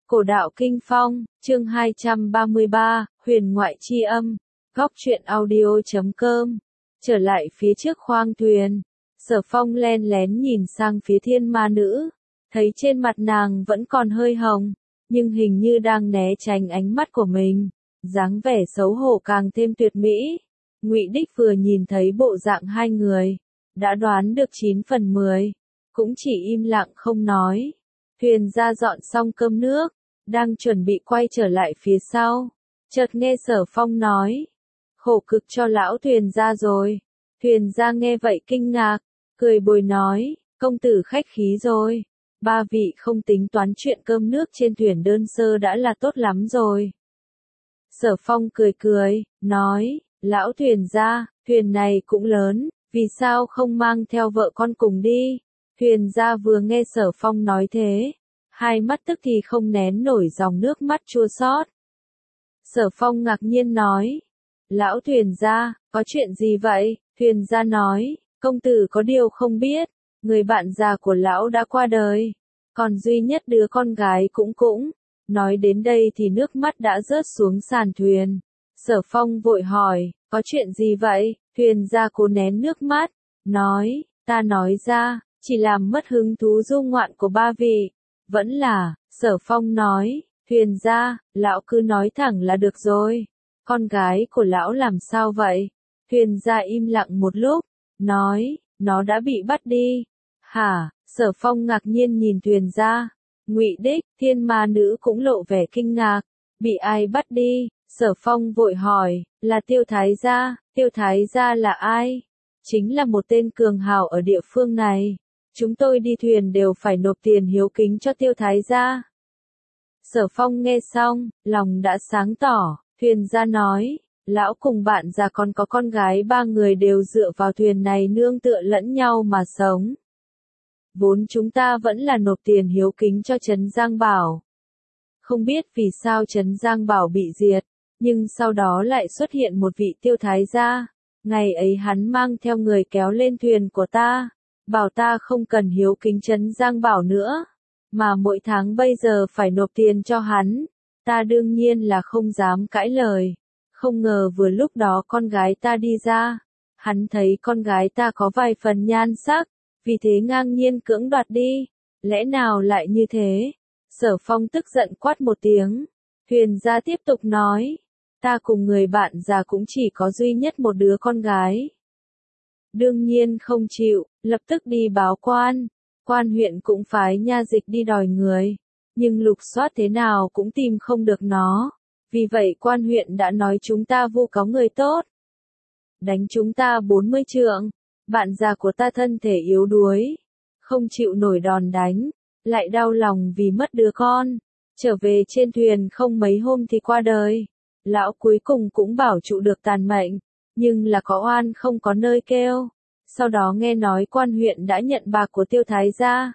Cổ đạo Kinh Phong, chương 233, huyền ngoại chi âm, góc truyện audio.com. Trở lại phía trước khoang thuyền, Sở Phong len lén nhìn sang phía thiên ma nữ, thấy trên mặt nàng vẫn còn hơi hồng, nhưng hình như đang né tránh ánh mắt của mình, dáng vẻ xấu hổ càng thêm tuyệt mỹ. Ngụy Đích vừa nhìn thấy bộ dạng hai người, đã đoán được 9 phần 10, cũng chỉ im lặng không nói. Thuyền ra dọn xong cơm nước, đang chuẩn bị quay trở lại phía sau, chợt nghe Sở Phong nói, khổ cực cho lão thuyền ra rồi. Thuyền ra nghe vậy kinh ngạc, cười bồi nói, công tử khách khí rồi, ba vị không tính toán chuyện cơm nước trên thuyền đơn sơ đã là tốt lắm rồi. Sở Phong cười cười, nói, lão thuyền ra, thuyền này cũng lớn, vì sao không mang theo vợ con cùng đi? Thuyền ra vừa nghe Sở Phong nói thế, hai mắt tức thì không nén nổi dòng nước mắt chua xót. Sở Phong ngạc nhiên nói, lão thuyền ra, có chuyện gì vậy? Thuyền ra nói, công tử có điều không biết, người bạn già của lão đã qua đời, còn duy nhất đứa con gái cũng. Nói đến đây thì nước mắt đã rớt xuống sàn thuyền. Sở Phong vội hỏi, có chuyện gì vậy? Thuyền ra cố nén nước mắt, nói, ta nói ra, chỉ làm mất hứng thú du ngoạn của ba vị. Vẫn là, Sở Phong nói, thuyền ra, lão cứ nói thẳng là được rồi. Con gái của lão làm sao vậy? Thuyền ra im lặng một lúc, nói, nó đã bị bắt đi. Hả? Sở Phong ngạc nhiên nhìn thuyền ra. Ngụy Đích, thiên ma nữ cũng lộ vẻ kinh ngạc. Bị ai bắt đi? Sở Phong vội hỏi, là Tiêu Thái gia. Tiêu Thái gia là ai? Chính là một tên cường hào ở địa phương này. Chúng tôi đi thuyền đều phải nộp tiền hiếu kính cho Tiêu Thái gia. Sở Phong nghe xong, lòng đã sáng tỏ. Thuyền gia nói, lão cùng bạn già còn có con gái ba người đều dựa vào thuyền này nương tựa lẫn nhau mà sống. Vốn chúng ta vẫn là nộp tiền hiếu kính cho Trấn Giang Bảo. Không biết vì sao Trấn Giang Bảo bị diệt, nhưng sau đó lại xuất hiện một vị Tiêu Thái gia. Ngày ấy hắn mang theo người kéo lên thuyền của ta, bảo ta không cần hiếu kính Trấn Giang Bảo nữa, mà mỗi tháng bây giờ phải nộp tiền cho hắn. Ta đương nhiên là không dám cãi lời. Không ngờ vừa lúc đó con gái ta đi ra, hắn thấy con gái ta có vài phần nhan sắc, vì thế ngang nhiên cưỡng đoạt đi. Lẽ nào lại như thế? Sở Phong tức giận quát một tiếng. Thuyền ra tiếp tục nói, ta cùng người bạn già cũng chỉ có duy nhất một đứa con gái. Đương nhiên không chịu, lập tức đi báo quan. Quan huyện cũng phái nha dịch đi đòi người, nhưng lục soát thế nào cũng tìm không được nó. Vì vậy quan huyện đã nói chúng ta vu cáo người tốt, đánh chúng ta 40 trượng. Bạn già của ta thân thể yếu đuối, không chịu nổi đòn đánh, lại đau lòng vì mất đứa con. Trở về trên thuyền không mấy hôm thì qua đời. Lão cuối cùng cũng bảo trụ được tàn mệnh, nhưng là có oan không có nơi kêu. Sau đó nghe nói quan huyện đã nhận bạc của Tiêu Thái gia.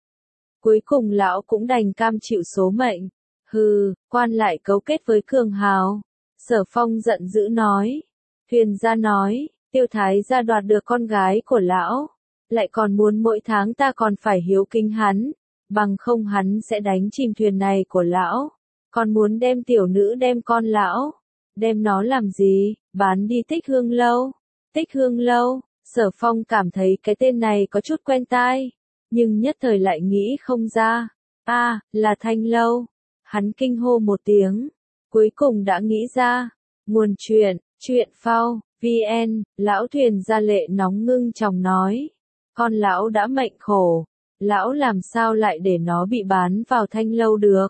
Cuối cùng lão cũng đành cam chịu số mệnh. Hừ, quan lại cấu kết với cường hào. Sở Phong giận dữ nói. Thuyền gia nói, Tiêu Thái gia đoạt được con gái của lão, lại còn muốn mỗi tháng ta còn phải hiếu kính hắn, bằng không hắn sẽ đánh chìm thuyền này của lão. Còn muốn đem tiểu nữ đem con lão, đem nó làm gì? Bán đi Tích Hương Lâu. Tích Hương Lâu? Sở Phong cảm thấy cái tên này có chút quen tai, nhưng nhất thời lại nghĩ không ra. Là Thanh Lâu. Hắn kinh hô một tiếng, cuối cùng đã nghĩ ra. Nguồn truyện, truyện phao, VN. Lão thuyền ra lệ nóng ngưng tròng nói, con lão đã mệnh khổ, lão làm sao lại để nó bị bán vào Thanh Lâu được.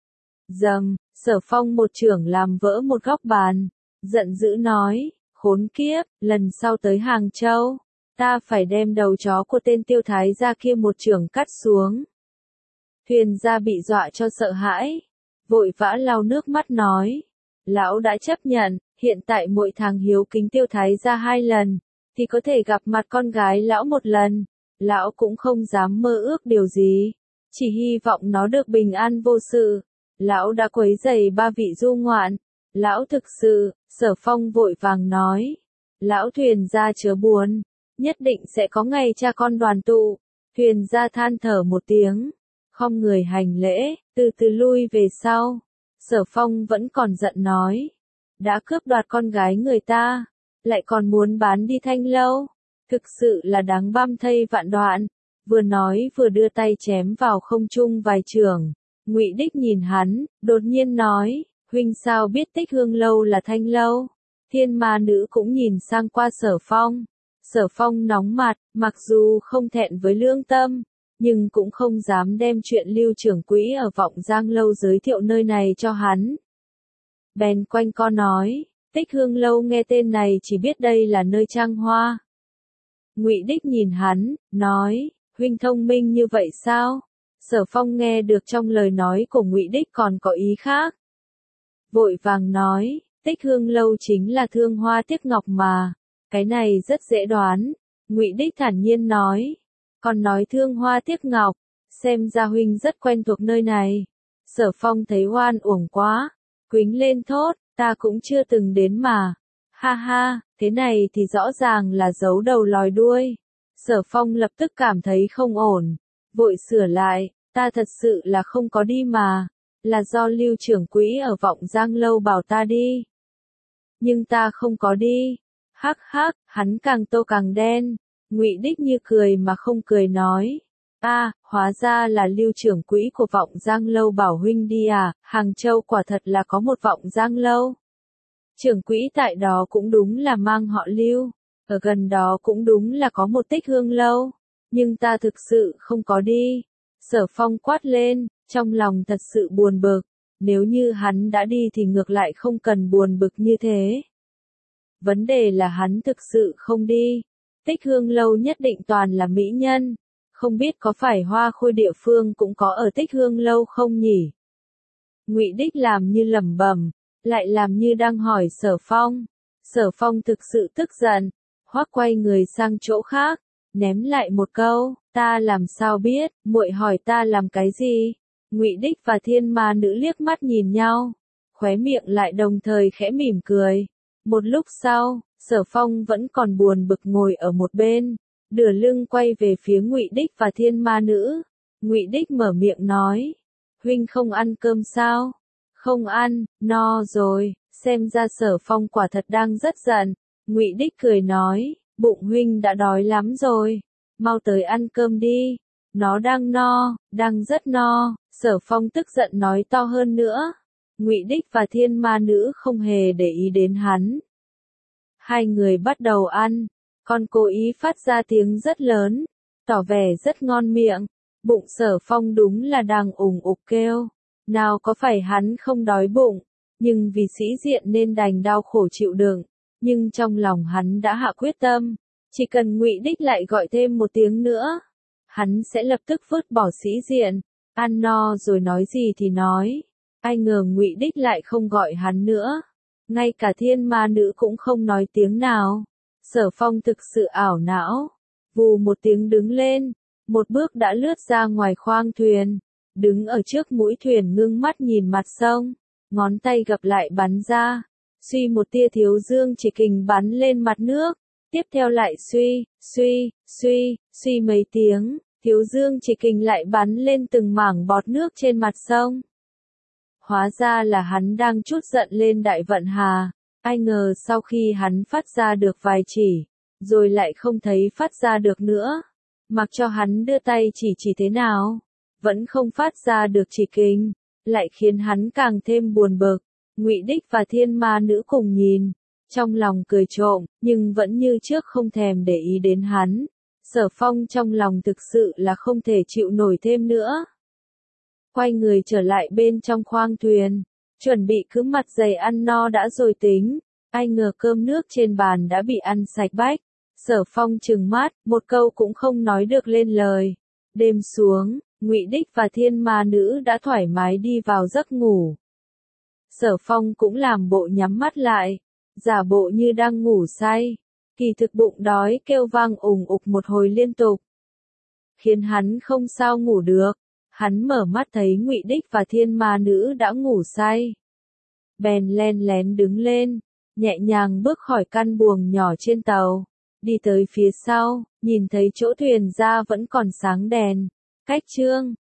Dầm, Sở Phong một chưởng làm vỡ một góc bàn, giận dữ nói, khốn kiếp, lần sau tới Hàng Châu, ta phải đem đầu chó của tên Tiêu Thái gia kia một chưởng cắt xuống. Thuyền gia bị dọa cho sợ hãi, vội vã lau nước mắt nói, lão đã chấp nhận, hiện tại mỗi tháng hiếu kính Tiêu Thái gia 2 lần, thì có thể gặp mặt con gái lão một lần. Lão cũng không dám mơ ước điều gì, chỉ hy vọng nó được bình an vô sự. Lão đã quấy rầy ba vị du ngoạn. Lão thực sự, Sở Phong vội vàng nói. Lão thuyền gia chớ buồn, nhất định sẽ có ngày cha con đoàn tụ. Thuyền gia than thở một tiếng. khom người hành lễ, từ từ lui về sau. Sở Phong vẫn còn giận nói, đã cướp đoạt con gái người ta, lại còn muốn bán đi Thanh Lâu, thực sự là đáng băm thây vạn đoạn. Vừa nói vừa đưa tay chém vào không trung vài chưởng. Ngụy Đích nhìn hắn, đột nhiên nói, huynh sao biết Tích Hương Lâu là Thanh Lâu? Thiên Ma Nữ cũng nhìn sang qua Sở Phong. Sở Phong nóng mặt, mặc dù không thẹn với lương tâm, nhưng cũng không dám đem chuyện Lưu trưởng quỹ ở Vọng Giang Lâu giới thiệu nơi này cho hắn. Bèn quanh co nói, Tích Hương Lâu nghe tên này chỉ biết đây là nơi trang hoa. Ngụy Đích nhìn hắn, nói, huynh thông minh như vậy sao? Sở Phong nghe được trong lời nói của Ngụy Đích còn có ý khác. Vội vàng nói, Tích Hương Lâu chính là thương hoa tiếc ngọc mà, cái này rất dễ đoán. Ngụy Đích thản nhiên nói, còn nói thương hoa tiếc ngọc, xem ra huynh rất quen thuộc nơi này. Sở Phong thấy oan uổng quá, quýnh lên thốt, ta cũng chưa từng đến mà. Ha ha, thế này thì rõ ràng là giấu đầu lòi đuôi. Sở Phong lập tức cảm thấy không ổn, vội sửa lại, ta thật sự là không có đi mà, là do Lưu trưởng quỹ ở Vọng Giang Lâu bảo ta đi. Nhưng ta không có đi. Hắc hắc, hắn càng tô càng đen. Ngụy Đích như cười mà không cười nói, hóa ra là Lưu trưởng quỹ của Vọng Giang Lâu bảo huynh đi à, Hàng Châu quả thật là có một Vọng Giang Lâu. Trưởng quỹ tại đó cũng đúng là mang họ Lưu, ở gần đó cũng đúng là có một Tích Hương Lâu, nhưng ta thực sự không có đi. Sở Phong quát lên, trong lòng thật sự buồn bực, nếu như hắn đã đi thì ngược lại không cần buồn bực như thế. Vấn đề là hắn thực sự không đi. Tích Hương Lâu nhất định toàn là mỹ nhân, không biết có phải Hoa Khôi địa phương cũng có ở Tích Hương Lâu không nhỉ? Ngụy Đích làm như lẩm bẩm, lại làm như đang hỏi Sở Phong. Sở Phong thực sự tức giận, hoắc quay người sang chỗ khác, ném lại một câu, ta làm sao biết, muội hỏi ta làm cái gì? Ngụy Đích và Thiên Ma Nữ liếc mắt nhìn nhau, khóe miệng lại đồng thời khẽ mỉm cười. Một lúc sau, Sở Phong vẫn còn buồn bực ngồi ở một bên, đưa lưng quay về phía Ngụy Đích và Thiên Ma Nữ. Ngụy Đích mở miệng nói, huynh không ăn cơm sao? Không ăn, no rồi. Xem ra Sở Phong quả thật đang rất giận. Ngụy Đích cười nói, bụng huynh đã đói lắm rồi, mau tới ăn cơm đi. Nó đang no, đang rất no. Sở Phong tức giận nói to hơn nữa. Ngụy Đích và Thiên Ma Nữ không hề để ý đến hắn. Hai người bắt đầu ăn, còn cố ý phát ra tiếng rất lớn, tỏ vẻ rất ngon miệng. Bụng Sở Phong đúng là đang ủng ục kêu, nào có phải hắn không đói bụng, nhưng vì sĩ diện nên đành đau khổ chịu đựng. Nhưng trong lòng hắn đã hạ quyết tâm, chỉ cần Ngụy Đích lại gọi thêm một tiếng nữa, hắn sẽ lập tức vứt bỏ sĩ diện, ăn no rồi nói gì thì nói. Ai ngờ Ngụy Đích lại không gọi hắn nữa, ngay cả Thiên Ma Nữ cũng không nói tiếng nào. Sở Phong thực sự ảo não, vù một tiếng đứng lên, một bước đã lướt ra ngoài khoang thuyền, đứng ở trước mũi thuyền ngưng mắt nhìn mặt sông, ngón tay gập lại bắn ra, suy một tia thiếu dương chỉ kình bắn lên mặt nước, tiếp theo lại suy mấy tiếng, thiếu dương chỉ kình lại bắn lên từng mảng bọt nước trên mặt sông. Hóa ra là hắn đang trút giận lên Đại Vận Hà, ai ngờ sau khi hắn phát ra được vài chỉ, rồi lại không thấy phát ra được nữa. Mặc cho hắn đưa tay chỉ thế nào, vẫn không phát ra được chỉ kình, lại khiến hắn càng thêm buồn bực. Ngụy Đích và Thiên Ma Nữ cùng nhìn, trong lòng cười trộm, nhưng vẫn như trước không thèm để ý đến hắn. Sở Phong trong lòng thực sự là không thể chịu nổi thêm nữa. Quay người trở lại bên trong khoang thuyền, chuẩn bị cứ mặt dày ăn no đã rồi tính, ai ngờ cơm nước trên bàn đã bị ăn sạch bách. Sở Phong trừng mắt, một câu cũng không nói được lên lời. Đêm xuống, Ngụy Đích và Thiên Ma Nữ đã thoải mái đi vào giấc ngủ. Sở Phong cũng làm bộ nhắm mắt lại, giả bộ như đang ngủ say, kỳ thực bụng đói kêu vang ùng ục một hồi liên tục, khiến hắn không sao ngủ được. Hắn mở mắt thấy Ngụy Đích và Thiên Ma Nữ đã ngủ say, bèn len lén đứng lên, nhẹ nhàng bước khỏi căn buồng nhỏ trên tàu, đi tới phía sau, nhìn thấy chỗ thuyền ra vẫn còn sáng đèn, cách chương